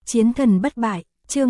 Chiến thần bất bại, chương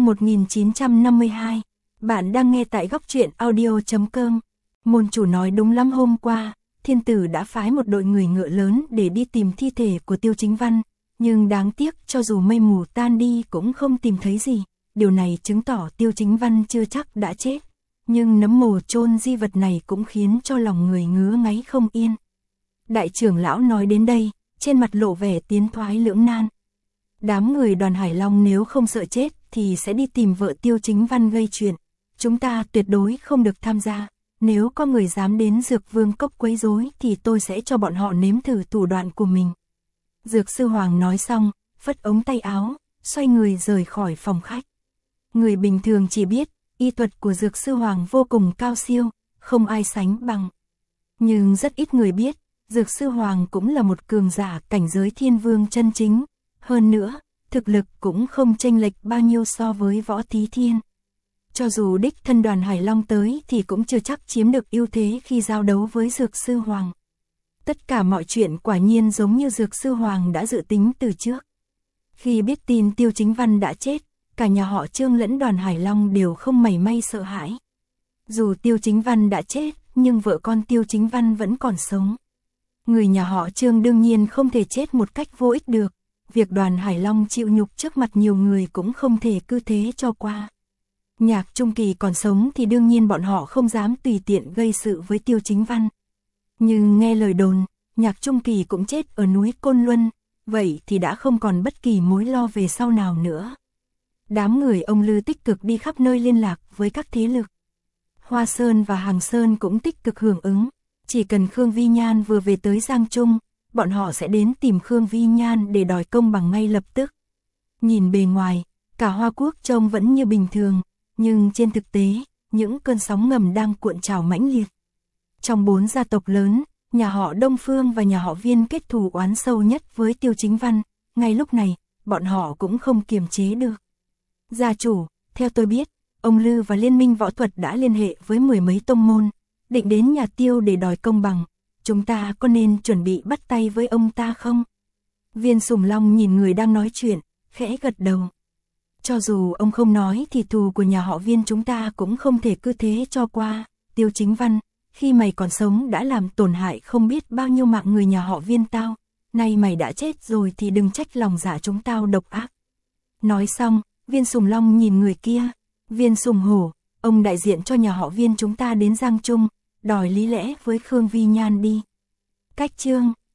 1952. Bạn đang nghe tại góc truyện audio.com. Môn chủ nói đúng lắm, hôm qua, thiên tử đã phái một đội người ngựa lớn để đi tìm thi thể của Tiêu Chính Văn, nhưng đáng tiếc cho dù mây mù tan đi cũng không tìm thấy gì. Điều này chứng tỏ Tiêu Chính Văn chưa chắc đã chết, nhưng nấm mồ chôn di vật này cũng khiến cho lòng người ngứa ngáy không yên. Đại trưởng lão nói đến đây, trên mặt lộ vẻ tiến thoái lưỡng nan. Đám người Đoàn Hải Long nếu không sợ chết thì sẽ đi tìm vợ Tiêu Chính Văn gây chuyện. Chúng ta tuyệt đối không được tham gia. Nếu có người dám đến Dược Vương Cốc quấy rối thì tôi sẽ cho bọn họ nếm thử thủ đoạn của mình. Dược Sư Hoàng nói xong, phất ống tay áo, xoay người rời khỏi phòng khách. Người bình thường chỉ biết, y thuật của Dược Sư Hoàng vô cùng cao siêu, không ai sánh bằng. Nhưng rất ít người biết, Dược Sư Hoàng cũng là một cường giả cảnh giới thiên vương chân chính. Hơn nữa, thực lực cũng không chênh lệch bao nhiêu so với Võ Tí Thiên. Cho dù đích thân Đoàn Hải Long tới thì cũng chưa chắc chiếm được ưu thế khi giao đấu với Dược Sư Hoàng. Tất cả mọi chuyện quả nhiên giống như Dược Sư Hoàng đã dự tính từ trước. Khi biết tin Tiêu Chính Văn đã chết, cả nhà họ Trương lẫn Đoàn Hải Long đều không mảy may sợ hãi. Dù Tiêu Chính Văn đã chết, nhưng vợ con Tiêu Chính Văn vẫn còn sống. Người nhà họ Trương đương nhiên không thể chết một cách vô ích được. Việc Đoàn Hải Long chịu nhục trước mặt nhiều người cũng không thể cứ thế cho qua. Nhạc Trung Kỳ còn sống thì đương nhiên bọn họ không dám tùy tiện gây sự với Tiêu Chính Văn. Nhưng nghe lời đồn, Nhạc Trung Kỳ cũng chết ở núi Côn Luân, vậy thì đã không còn bất kỳ mối lo về sau nào nữa. Đám người ông Lư tích cực đi khắp nơi liên lạc với các thế lực. Hoa Sơn và Hàng Sơn cũng tích cực hưởng ứng, chỉ cần Khương Vi Nhan vừa về tới Giang Trung, bọn họ sẽ đến tìm Khương Vi Nhan để đòi công bằng ngay lập tức. Nhìn bề ngoài, cả Hoa Quốc trông vẫn như bình thường, nhưng trên thực tế, những cơn sóng ngầm đang cuộn trào mãnh liệt. Trong 4 gia tộc lớn, nhà họ Đông Phương và nhà họ Viên kết thù oán sâu nhất với Tiêu Chính Văn, ngay lúc này, bọn họ cũng không kiềm chế được. Gia chủ, theo tôi biết, ông Lư và Liên minh võ thuật đã liên hệ với 10 mấy tông môn, định đến nhà Tiêu để đòi công bằng. Chúng ta có nên chuẩn bị bắt tay với ông ta không? Viên Sùng Long nhìn người đang nói chuyện, khẽ gật đầu. Cho dù ông không nói thì thù của nhà họ Viên chúng ta cũng không thể cứ thế cho qua. Tiêu Chính Văn, khi mày còn sống đã làm tổn hại không biết bao nhiêu mạng người nhà họ Viên tao. Nay mày đã chết rồi thì đừng trách lòng dạ chúng tao độc ác. Nói xong, Viên Sùng Long nhìn người kia. Viên Sùng Hổ, ông đại diện cho nhà họ Viên chúng ta đến Giang Trung, đòi lý lẽ với Khương Vi Nhan đi. Cách chương